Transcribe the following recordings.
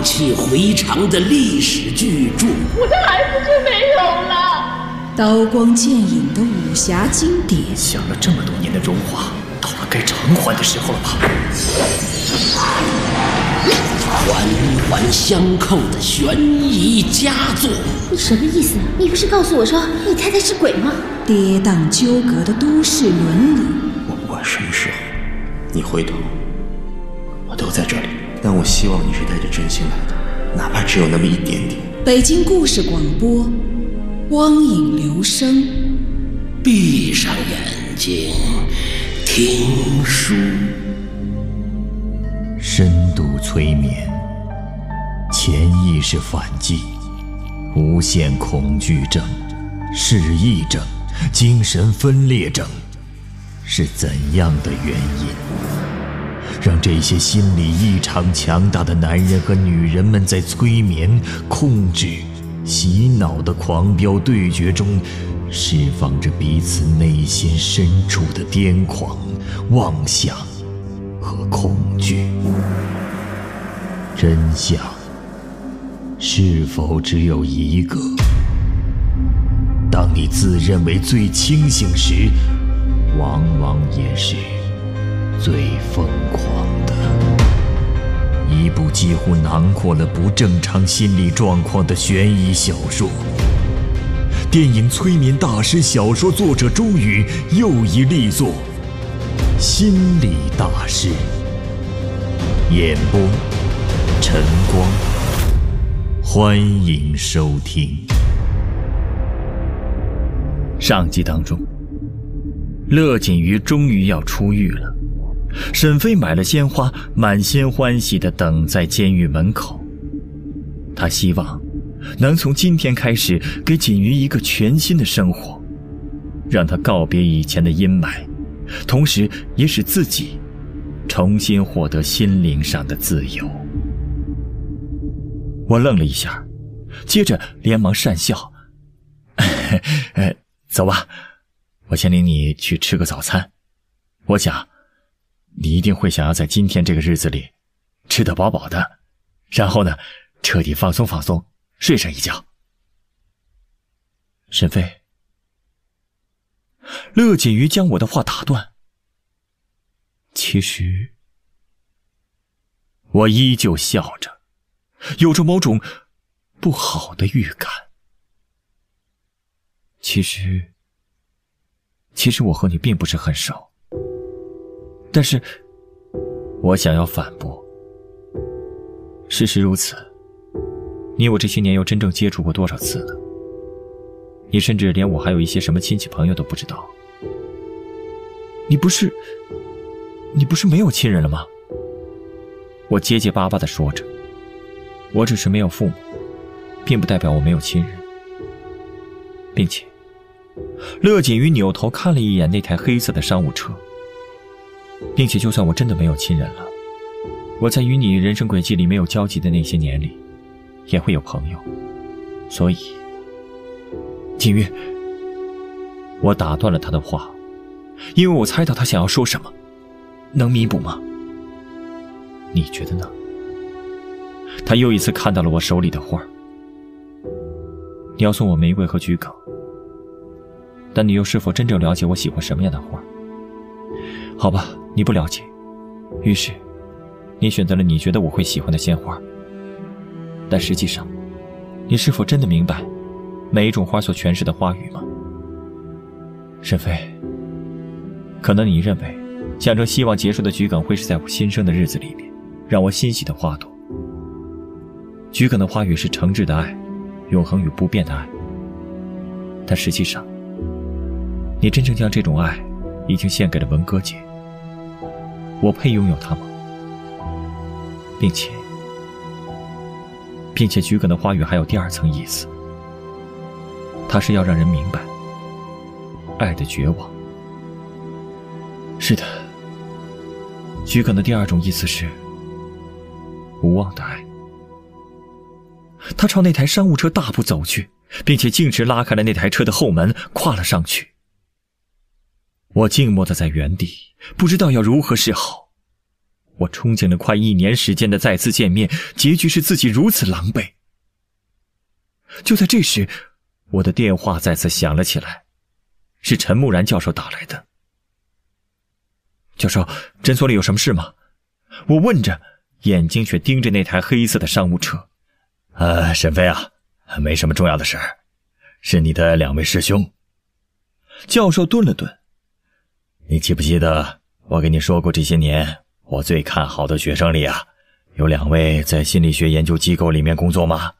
气回肠的历史巨著。 我的孩子就没有了。 刀光剑影的武侠经典， 想了这么多年的荣华，到了该偿还的时候了吧？ 环环相扣的悬疑佳作。 你什么意思？你不是告诉我说你太太是鬼吗？ 跌宕纠葛的都市伦理。 我不管什么时候你回头，我都在这里。但我希望你是带着真心来的，哪怕只有那么一点点。 北京故事广播，光影留声。 闭上眼睛，听书。 深度催眠，潜意识反击，无限恐惧症、失忆症、精神分裂症，是怎样的原因，让这些心理异常强大的男人和女人们在催眠、控制、洗脑的狂飙对决中，释放着彼此内心深处的癫狂、妄想和恐惧？真相是否只有一个？当你自认为最清醒时，往往也是最疯狂的。一部几乎囊括了不正常心理状况的悬疑小说。电影催眠大师小说作者终于又一力作《心理大师》。演播晨光，欢迎收听。上集当中，乐锦瑜终于要出狱了。沈飞买了鲜花，满心欢喜地等在监狱门口。他希望能从今天开始给锦瑜一个全新的生活，让他告别以前的阴霾，同时也使自己重新获得心灵上的自由。我愣了一下，接着连忙讪笑走吧，我先领你去吃个早餐。我想你一定会想要在今天这个日子里吃得饱饱的，然后呢彻底放松放松，睡上一觉。沈飞，乐锦瑜将我的话打断。其实我依旧笑着，有着某种不好的预感。其实我和你并不是很熟，但是我想要反驳。事实如此，你我这些年又真正接触过多少次呢？你甚至连我还有一些什么亲戚朋友都不知道。你不是没有亲人了吗？我结结巴巴地说着，我只是没有父母，并不代表我没有亲人。并且乐锦瑜扭头看了一眼那台黑色的商务车，并且就算我真的没有亲人了，我在与你人生轨迹里没有交集的那些年里也会有朋友。所以锦瑜，我打断了他的话，因为我猜到他想要说什么。能弥补吗？你觉得呢？他又一次看到了我手里的花。你要送我玫瑰和桔梗，但你又是否真正了解我喜欢什么样的花？好吧，你不了解，于是你选择了你觉得我会喜欢的鲜花。但实际上，你是否真的明白每一种花所诠释的花语吗？沈飞，可能你认为象征希望结束的桔梗会是在我新生的日子里面让我欣喜的花朵。桔梗的花语是诚挚的爱，永恒与不变的爱。但实际上，你真正将这种爱已经献给了文哥姐。我配拥有它吗？并且桔梗的花语还有第二层意思，它是要让人明白爱的绝望。是的，桔梗的第二种意思是无望的爱。他朝那台商务车大步走去，并且径直拉开了那台车的后门，跨了上去。我静默地在原地，不知道要如何是好。 我憧憬了快1年时间的再次见面，结局是自己如此狼狈。就在这时，我的电话再次响了起来，是陈木然教授打来的。教授，诊所里有什么事吗？我问着，眼睛却盯着那台黑色的商务车。 沈飞啊，没什么重要的事儿，是你的2位师兄。 教授顿了顿。 你记不记得我跟你说过，这些年我最看好的学生里啊，有2位在心理学研究机构里面工作吗？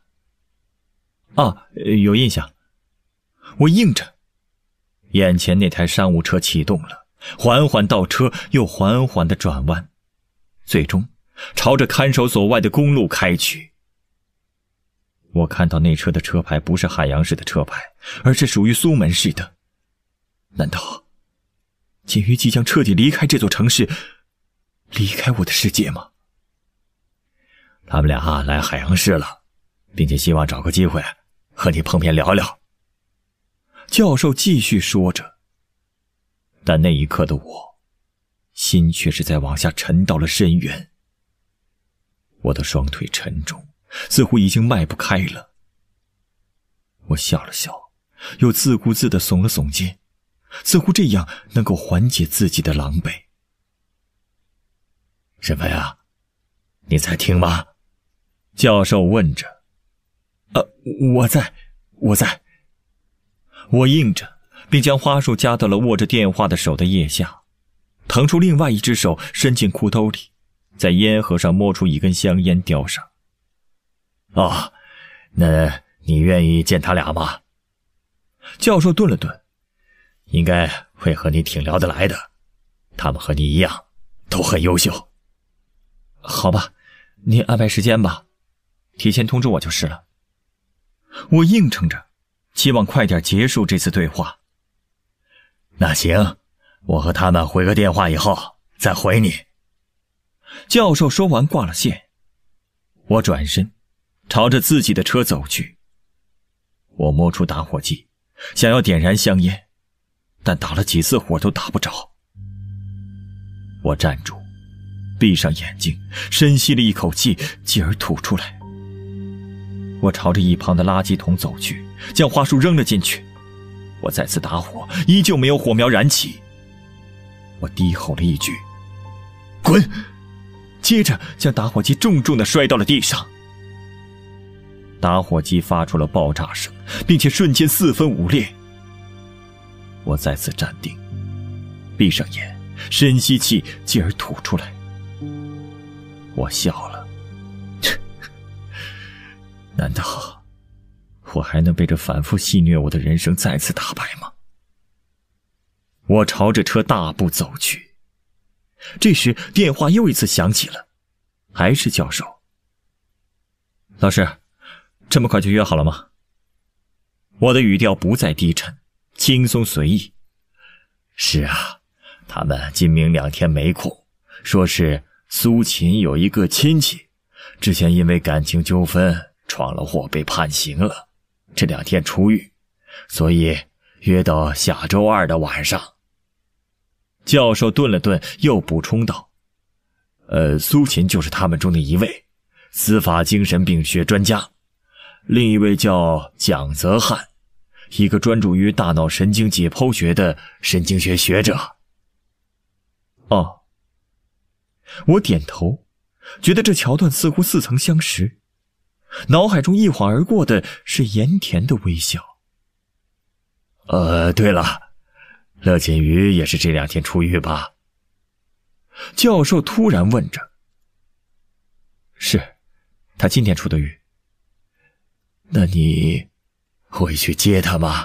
有印象。我应着。眼前那台商务车启动了，缓缓倒车，又缓缓地转弯，最终朝着看守所外的公路开去。我看到那车的车牌不是海洋市的车牌，而是属于苏门市的。难道金鱼即将彻底离开这座城市，离开我的世界吗？ 他们俩来海洋市了，并且希望找个机会和你碰面聊聊。 教授继续说着，但那一刻的我，心却是在往下沉到了深渊。我的双腿沉重，似乎已经迈不开了。我笑了笑，又自顾自地耸了耸肩，似乎这样能够缓解自己的狼狈。 沈飞啊，你在听吗？ 教授问着。我在。我应着，并将花束夹到了握着电话的手的腋下，腾出另外一只手伸进裤兜里，在烟盒上摸出一根香烟叼上。 那你愿意见他俩吗？ 教授顿了顿。 应该会和你挺聊得来的，他们和你一样都很优秀。 好吧，您安排时间吧，提前通知我就是了。我应承着，期望快点结束这次对话。 那行，我和他们回个电话以后再回你。 教授说完挂了线。我转身朝着自己的车走去。我摸出打火机，想要点燃香烟，但打了几次火都打不着。我站住，闭上眼睛，深吸了一口气，继而吐出来。我朝着一旁的垃圾桶走去，将花束扔了进去。我再次打火，依旧没有火苗燃起。我低吼了一句：“滚！”接着将打火机重重地摔到了地上。打火机发出了爆炸声，并且瞬间4分5裂。我再次站定，闭上眼，深吸气，继而吐出来。我笑了。难道我还能被这反复戏谑我的人生再次打败吗？我朝着车大步走去。这时电话又一次响起了，还是教授。老师，这么快就约好了吗？我的语调不再低沉，轻松随意。 是啊，他们今明2天没空，说是苏秦有一个亲戚，之前因为感情纠纷闯了祸被判刑了，这2天出狱，所以约到下周2的晚上。 教授顿了顿，又补充道： 苏秦就是他们中的一位，司法精神病学专家，另一位叫蒋泽汉，一个专注于大脑神经解剖学的神经学学者。 我点头，觉得这桥段似乎似曾相识，脑海中一晃而过的是盐田的微笑。 对了，乐锦瑜也是这2天出狱吧？ 教授突然问着。是，他今天出的狱。 那你会去接他吗？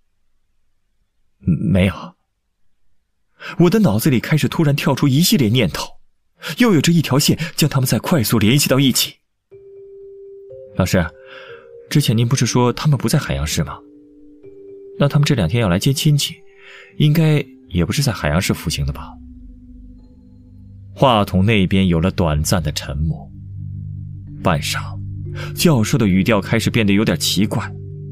没有。我的脑子里开始突然跳出一系列念头，又有着一条线将他们再快速联系到一起。老师，之前您不是说他们不在海洋市吗？那他们这2天要来接亲戚，应该也不是在海洋市服刑的吧？话筒那边有了短暂的沉默。半晌，教授的语调开始变得有点奇怪。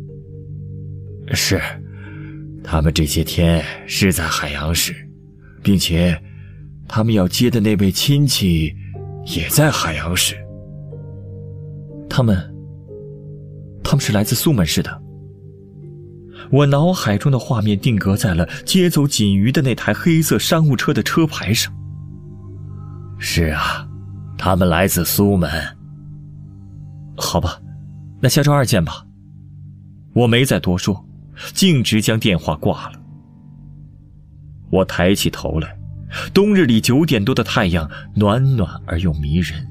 是，他们这些天是在海洋市，并且他们要接的那位亲戚也在海洋市。 他们是来自苏门市的。我脑海中的画面定格在了接走锦鱼的那台黑色商务车的车牌上。 是啊，他们来自苏门。 好吧，那下周2见吧。我没再多说，径直将电话挂了。我抬起头来，冬日里9点多的太阳暖暖而又迷人。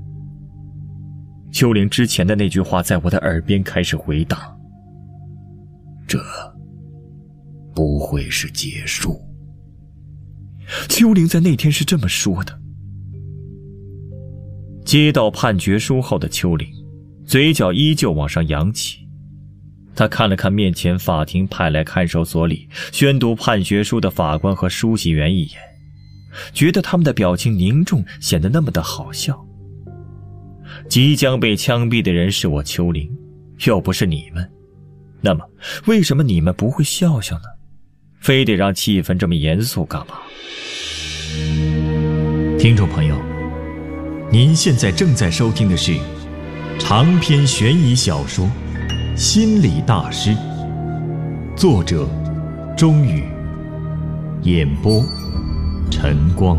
秋玲之前的那句话在我的耳边开始回荡， 这不会是结束。 秋玲在那天是这么说的。接到判决书后的秋玲嘴角依旧往上扬起，他看了看面前法庭派来看守所里宣读判决书的法官和书记员一眼，觉得他们的表情凝重，显得那么的好笑。即将被枪毙的人是我秋玲，又不是你们，那么为什么你们不会笑笑呢？非得让气氛这么严肃干嘛？ 听众朋友，您现在正在收听的是长篇悬疑小说《心理大师》，作者钟宇，演播晨光。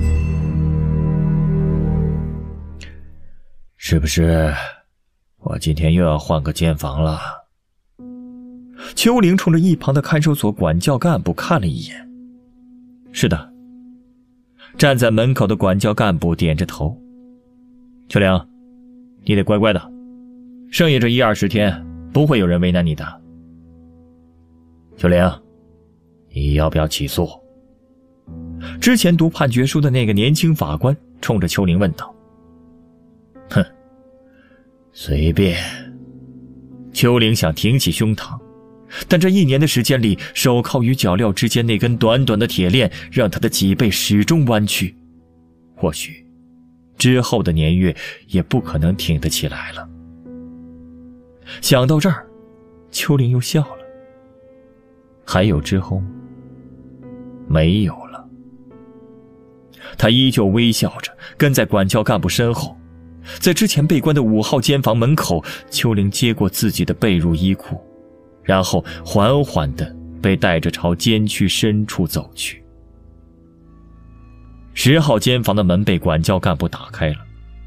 是不是我今天又要换个监房了？ 秋玲冲着一旁的看守所管教干部看了一眼。是的。站在门口的管教干部点着头。秋玲，你得乖乖的，剩下这1-20天不会有人为难你的。 秋玲，你要不要起诉？ 之前读判决书的那个年轻法官冲着秋玲问道。 哼，随便。 秋玲想挺起胸膛，但这1年的时间里，手铐与脚镣之间那根短短的铁链让她的脊背始终弯曲，或许之后的年月也不可能挺得起来了。想到这儿，秋玲又笑了。还有之后吗？没有了。她依旧微笑着跟在管教干部身后，在之前被关的5号监房门口，秋玲接过自己的被褥衣裤，然后缓缓地被带着朝监区深处走去。10号监房的门被管教干部打开了。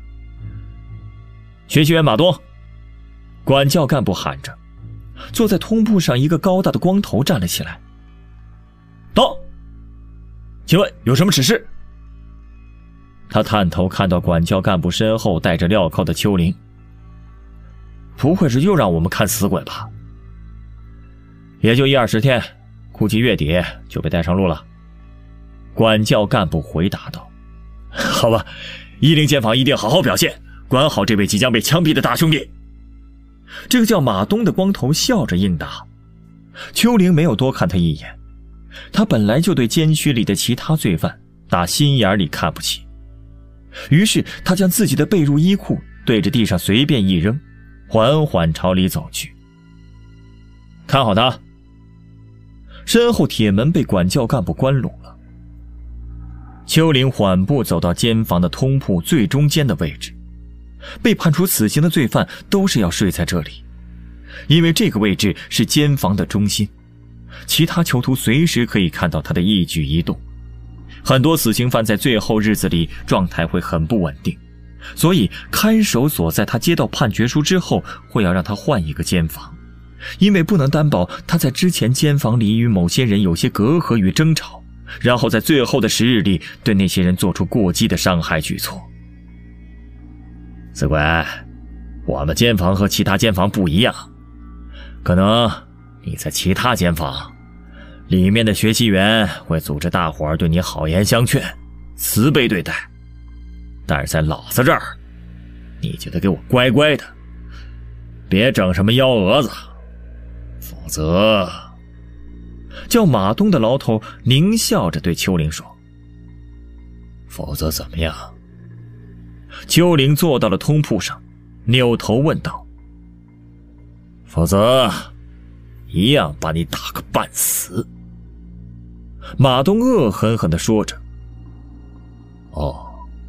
学习员马东，管教干部喊着，坐在通铺上一个高大的光头站了起来。到，请问有什么指示？他探头看到管教干部身后戴着镣铐的秋玲。不会是又让我们看死鬼吧？也就1-20天，估计月底就被带上路了。管教干部回答道。好吧，10监房一定好好表现，管好这位即将被枪毙的大兄弟。这个叫马东的光头笑着应答。秋玲没有多看他一眼，他本来就对监区里的其他罪犯打心眼里看不起，于是他将自己的被褥衣裤对着地上随便一扔，缓缓朝里走去。看好他。身后铁门被管教干部关拢了。秋玲缓步走到监房的通铺最中间的位置。被判处死刑的罪犯都是要睡在这里，因为这个位置是监房的中心，其他囚徒随时可以看到他的一举一动。很多死刑犯在最后日子里状态会很不稳定，所以看守所在他接到判决书之后会要让他换一个监房，因为不能担保他在之前监房里与某些人有些隔阂与争吵，然后在最后的10日里对那些人做出过激的伤害举措。死鬼，我们监房和其他监房不一样，可能你在其他监房里面的学习员会组织大伙儿对你好言相劝，慈悲对待，但是在老子这儿，你就得给我乖乖的，别整什么幺蛾子，否则。叫马东的牢头狞笑着对秋玲说。否则怎么样？秋玲坐到了通铺上，扭头问道。否则一样把你打个半死。马东恶狠狠地说着。哦，秋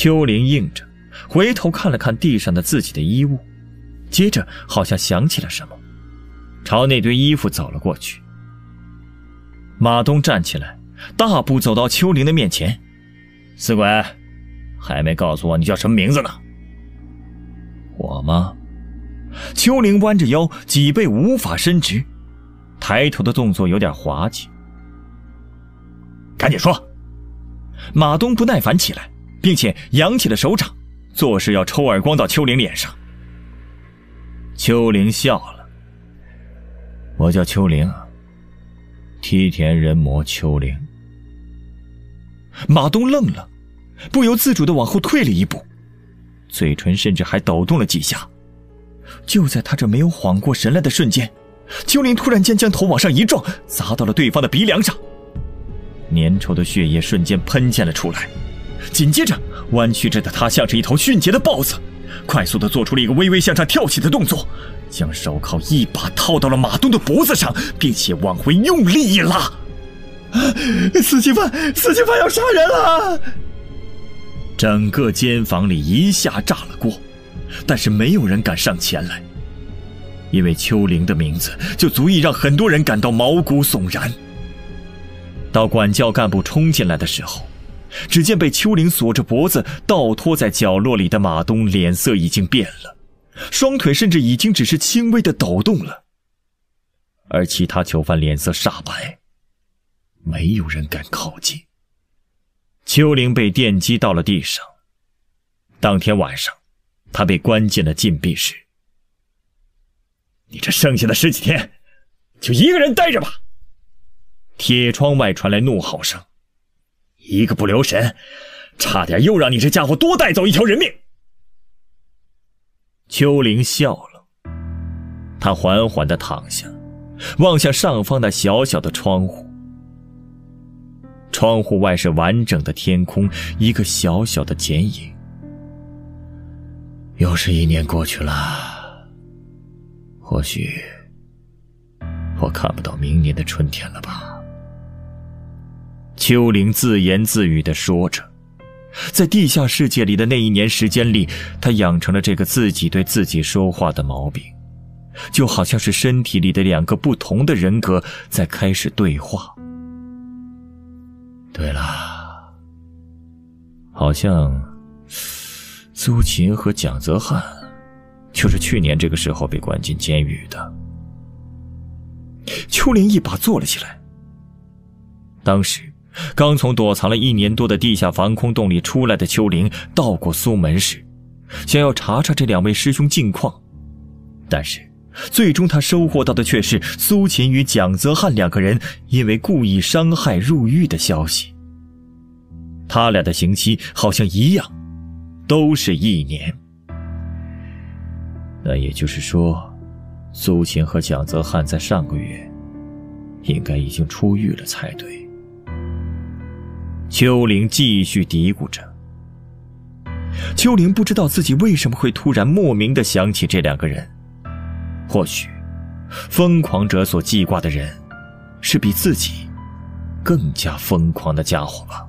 秋玲应着，回头看了看地上的自己的衣物，接着好像想起了什么，朝那堆衣服走了过去。马东站起来，大步走到秋玲的面前：“死鬼，还没告诉我你叫什么名字呢？”“我吗？”秋玲弯着腰，脊背无法伸直，抬头的动作有点滑稽。“赶紧说！”马东不耐烦起来，并且扬起了手掌，做事要抽耳光到秋玲脸上。秋玲笑了：“我叫秋玲，梯田人魔秋玲。”马东愣了，不由自主地往后退了一步，嘴唇甚至还抖动了几下。就在他这没有缓过神来的瞬间，秋玲突然间将头往上一撞，砸到了对方的鼻梁上，粘稠的血液瞬间喷溅了出来。紧接着，弯曲着的他像是一头迅捷的豹子，快速地做出了一个微微向上跳起的动作，将手铐一把套到了马东的脖子上，并且往回用力一拉。“死刑犯要杀人了！”整个监房里一下炸了锅，但是没有人敢上前来，因为秋玲的名字就足以让很多人感到毛骨悚然。到管教干部冲进来的时候，只见被秋玲锁着脖子倒拖在角落里的马东脸色已经变了，双腿甚至已经只是轻微的抖动了，而其他囚犯脸色煞白，没有人敢靠近。秋玲被电击到了地上，当天晚上他被关进了禁闭室。“你这剩下的10几天就一个人待着吧！”铁窗外传来怒吼声：“一个不留神，差点又让你这家伙多带走一条人命！”秋玲笑了，她缓缓地躺下，望向上方的小小的窗户。窗户外是完整的天空，一个小小的剪影。又是1年过去了，或许我看不到明年的春天了吧。秋玲自言自语地说着，在地下世界里的那1年时间里，她养成了这个自己对自己说话的毛病，就好像是身体里的2个不同的人格在开始对话。对了，好像苏秦和蒋泽汉就是去年这个时候被关进监狱的。秋玲一把坐了起来。当时刚从躲藏了1年多的地下防空洞里出来的秋玲到过苏门市，想要查查这2位师兄近况，但是最终他收获到的却是苏秦与蒋泽汉2个人因为故意伤害入狱的消息。他俩的刑期好像一样，都是1年。那也就是说，苏秦和蒋泽汉在上个月应该已经出狱了才对。秋玲继续嘀咕着。秋玲不知道自己为什么会突然莫名地想起这2个人，或许疯狂者所记挂的人是比自己更加疯狂的家伙吧。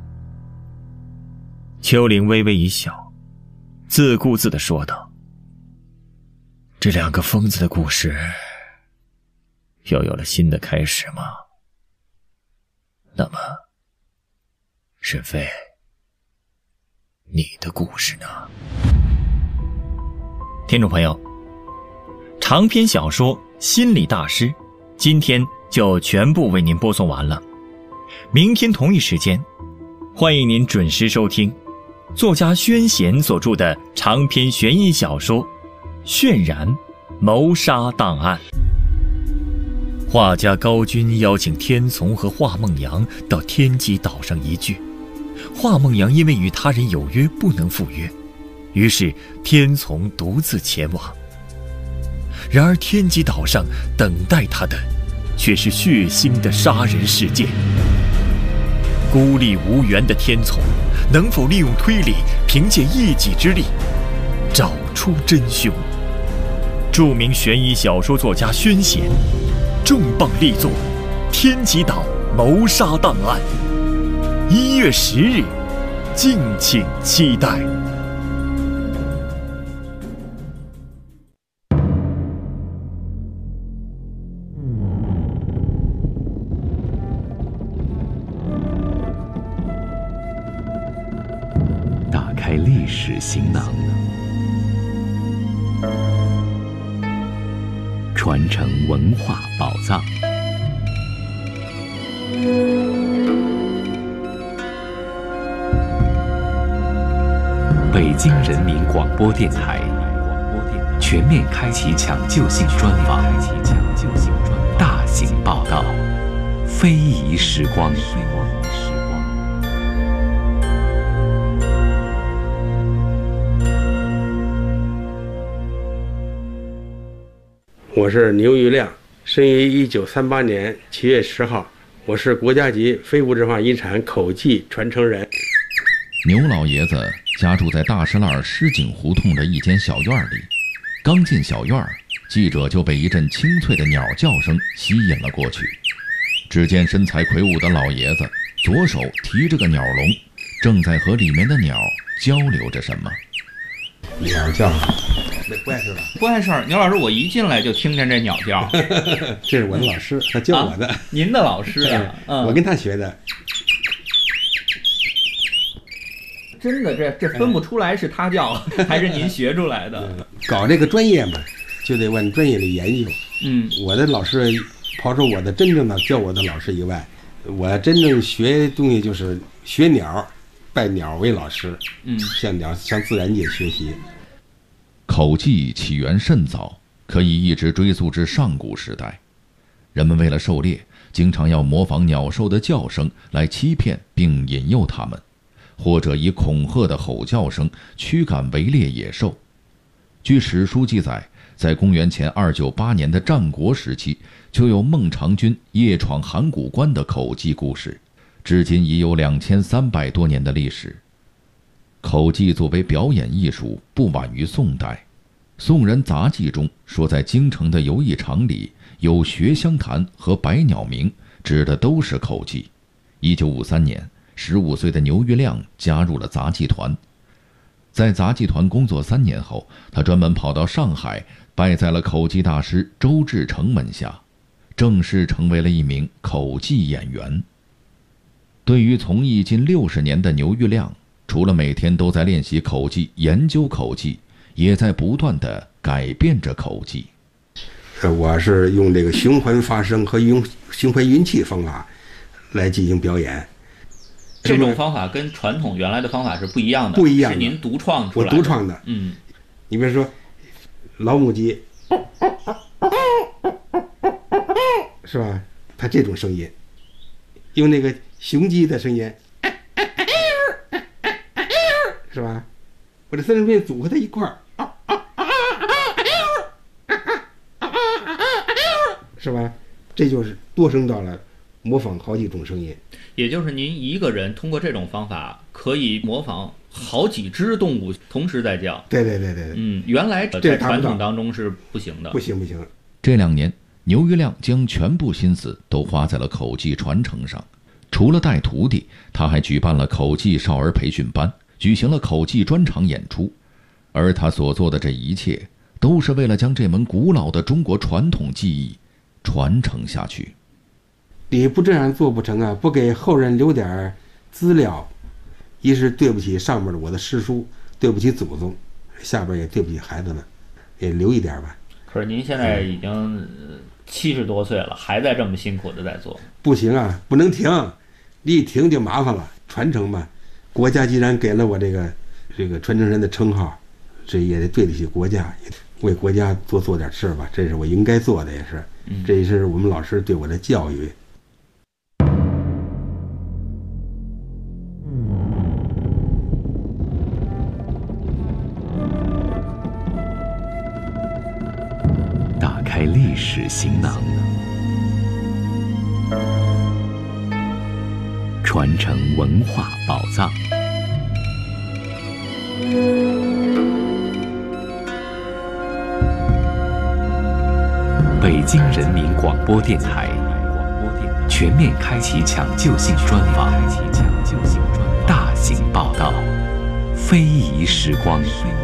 秋玲微微一笑，自顾自地说道：“这2个疯子的故事又有了新的开始吗？那么沈飞，你的故事呢？”听众朋友，长篇小说《心理大师》今天就全部为您播送完了。明天同一时间，欢迎您准时收听作家宣贤所著的长篇悬疑小说《渲染谋杀档案》。画家高军邀请天从和华梦阳到天极岛上一聚，华梦阳因为与他人有约不能赴约，于是天从独自前往。然而天极岛上等待他的却是血腥的杀人事件。孤立无援的天从能否利用推理，凭借一己之力找出真凶？著名悬疑小说作家宣贤重磅力作《天极岛谋杀档案》，1月10日敬请期待。 打开历史行囊，传承文化宝藏。北京人民广播电台全面开启抢救性专访，大型报道，非遗时光。 我是牛玉亮，生于1938年7月10号，我是国家级非物质文化遗产口技传承人。 牛老爷子家住在大石栏石井胡同的一间小院里，刚进小院，记者就被一阵清脆的鸟叫声吸引了过去。只见身材魁梧的老爷子左手提着个鸟笼，正在和里面的鸟交流着什么。 鸟叫，不碍事吧？ 不碍事儿。牛老师，我一进来就听见这鸟叫。 这是我的老师，他教我的。 您的老师呀？ 我跟他学的。 真的，这分不出来是他叫还是您学出来的。 搞这个专业嘛，就得往专业里研究。我的老师，刨出我的真正的教我的老师以外，我真正学东西就是学鸟，拜鸟为老师。向自然界学习。 口技起源甚早，可以一直追溯至上古时代。人们为了狩猎，经常要模仿鸟兽的叫声来欺骗并引诱它们，或者以恐吓的吼叫声驱赶围猎野兽。据史书记载，在公元前298年的战国时期，就有孟尝君夜闯函谷关的口技故事，至今已有2300多年的历史。口技作为表演艺术，不晚于宋代。宋人杂记中说，在京城的游艺场里有学香坛和百鸟鸣，指的都是口技。1953年，15岁的牛玉亮加入了杂技团。在杂技团工作3年后，他专门跑到上海，拜在了口技大师周志成门下，正式成为了一名口技演员。对于从艺近60年的牛玉亮，除了每天都在练习口技、研究口技，也在不断地改变着口技。 我是用这个循环发声和用循环运气方法来进行表演。 这种方法跟传统原来的方法是不一样的， 不一样的， 是您独创出来的。 我独创的。你比如说老母鸡，是吧？它这种声音，用那个雄鸡的声音，是吧？我这三种声音组合在一块儿，是吧？这就是多声道了，模仿好几种声音。 也就是您一个人通过这种方法可以模仿好几只动物同时在叫。 对。 原来在传统当中是不行的。 不行。 这2年，牛玉亮将全部心思都花在了口技传承上。除了带徒弟，他还举办了口技少儿培训班，举行了口技专场演出。而他所做的这一切，都是为了将这门古老的中国传统技艺传承下去。 你不这样做不成啊！不给后人留点资料，一是对不起上面的我的师叔，对不起祖宗，下边也对不起孩子们，也留一点吧。 可是您现在已经70多岁了，还在这么辛苦的在做。 不行啊，不能停，你一停就麻烦了。传承嘛，国家既然给了我这个传承人的称号，这也得对得起国家，为国家做点事吧，这是我应该做的，也是，这也是我们老师对我的教育。 打开历史行囊，传承文化宝藏。北京人民广播电台全面开启抢救性专访，大型行报道，非遗时光。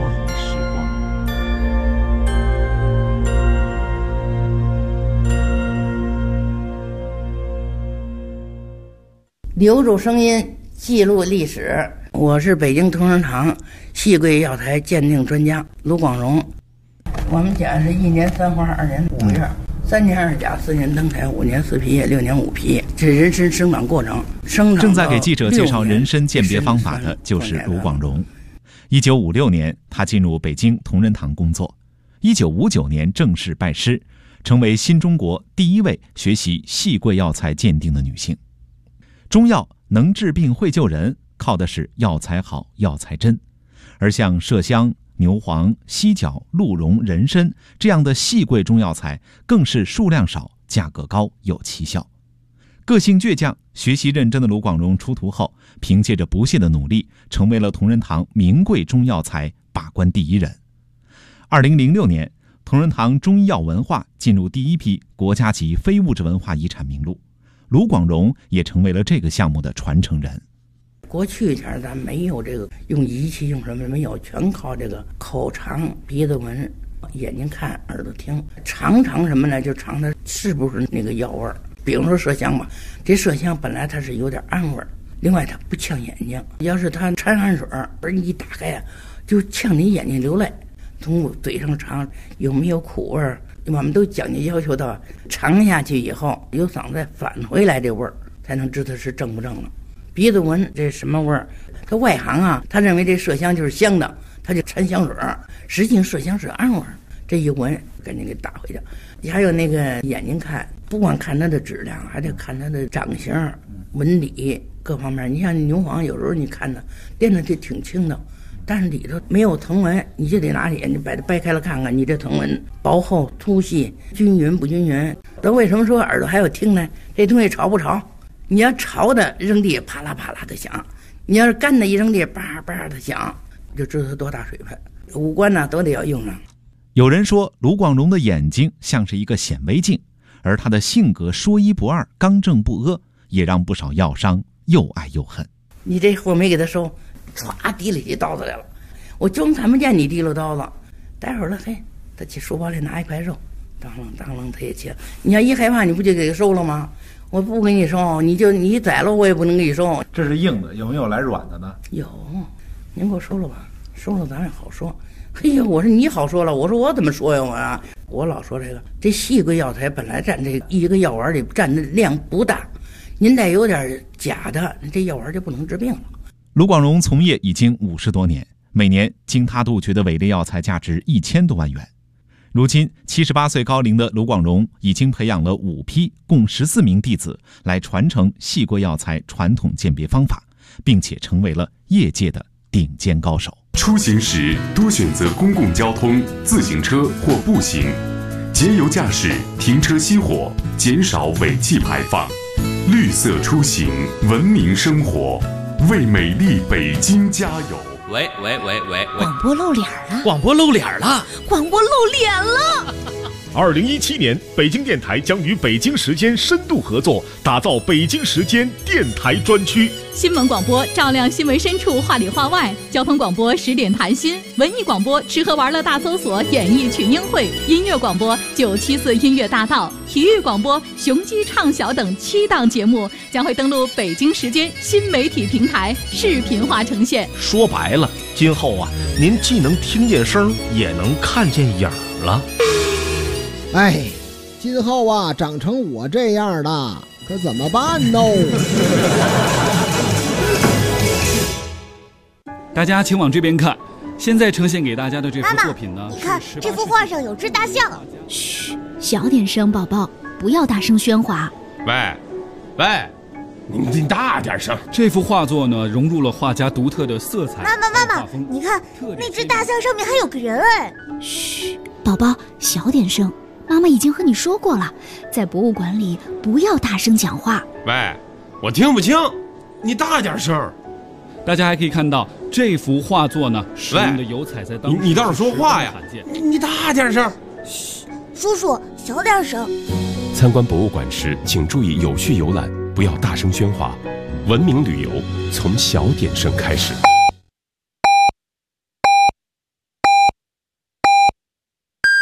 留住声音，记录历史。我是北京同仁堂细桂药材鉴定专家卢广荣。我们家是1年3花2年5月，3年2甲4年登台5年4皮叶6年5皮，这人参生长过程。 正在给记者介绍人参鉴别方法的就是卢广荣。1956年，他进入北京同仁堂工作。1959年正式拜师，成为新中国第1位学习细桂药材鉴定的女性。中药能治病会救人，靠的是药材好、药材真。而像麝香、牛黄、犀角、鹿茸、人参这样的细桂中药材，更是数量少、价格高、有奇效。个性倔强、学习认真的卢广荣出徒后，凭借着不懈的努力，成为了同仁堂名贵中药材把关第1人。2006年，同仁堂中医药文化进入第1批国家级非物质文化遗产名录。卢广荣也成为了这个项目的传承人。 过去前咱没有这个用仪器用什么没有，全靠这个口尝、鼻子闻、眼睛看、耳朵听，尝什么呢？就尝它是不是那个药味儿。比如说麝香吧，这麝香本来它是有点暗味儿，另外它不呛眼睛。要是它掺汗水，而你一打开啊，就呛你眼睛流泪。从嘴上尝有没有苦味儿？我们都讲究要求到尝下去以后有嗓子返回来这味儿，才能知道是正不正了。鼻子闻这什么味儿？他外行啊，他认为这麝香就是香的，他就掺香水，实际上麝香是暗味儿。这一闻赶紧给打回去。还有那个眼睛看，不光看它的质量，还得看它的长相、纹理各方面。你像牛黄，有时候你看它练的就挺轻的，但是里头没有藤纹，你就得拿眼睛把它掰开了看看，你这藤纹薄厚、粗细、均匀不均匀。那为什么说耳朵还有听呢？这东西潮不潮？你要潮的扔地啪啦啪啦的响，你要是干的一扔地叭叭的响，就知道它多大水分。五官呢都得要用上。 有人说卢广荣的眼睛像是一个显微镜，而他的性格说一不二、刚正不阿，也让不少药商又爱又恨。 你这货没给他收，唰提起刀子来了，我就看不见你提溜刀子。待会儿了，嘿，他去书包里拿一块肉，当啷他也切。你要一害怕，你不就给他收了吗？我不给你收，你宰了我也不能给你收。 这是硬的，有没有来软的呢？ 有，您给我收了吧，收了咱也好说。嘿呀，我说你好说了，我说我怎么说呀我老说这细桂药材本来占这一个药丸里占的量不大，您再有点假的，这药丸就不能治病了。 卢广荣从业已经50多年，每年经他杜绝的伪劣药材价值1000多万元。如今78岁高龄的卢广荣已经培养了5批共14名弟子来传承细桂药材传统鉴别方法，并且成为了业界的顶尖高手。 出行时多选择公共交通、自行车或步行，节油驾驶，停车熄火，减少尾气排放，绿色出行，文明生活，为美丽北京加油！ 喂， 广播露脸了！ 广播露脸了！ 广播露脸了 ！2017年，北京电台将与北京时间深度合作，打造北京时间电台专区。 新闻广播照亮新闻深处，话里话外；交通广播10点谈心；文艺广播吃喝玩乐大搜索，演艺群英会；音乐广播974音乐大道；体育广播雄鸡唱晓等7档节目将会登陆北京时间新媒体平台，视频化呈现。 说白了，今后啊，您既能听见声，也能看见影儿了。 哎，今后啊，长成我这样的，可怎么办呢？ 大家请往这边看，现在呈现给大家的这幅作品呢， 你看这幅画上有只大象。 嘘，小点声，宝宝，不要大声喧哗。 喂，你大点声。 这幅画作呢，融入了画家独特的色彩。 妈妈，你看那只大象上面还有个人哎。 嘘，宝宝，小点声。妈妈已经和你说过了，在博物馆里不要大声讲话。 喂，我听不清，你大点声。 大家还可以看到这幅画作呢，使用的油彩在当时你倒是说话呀！你大点声。 嘘，叔叔小点声。 参观博物馆时，请注意有序游览，不要大声喧哗。 文明旅游从小点声开始。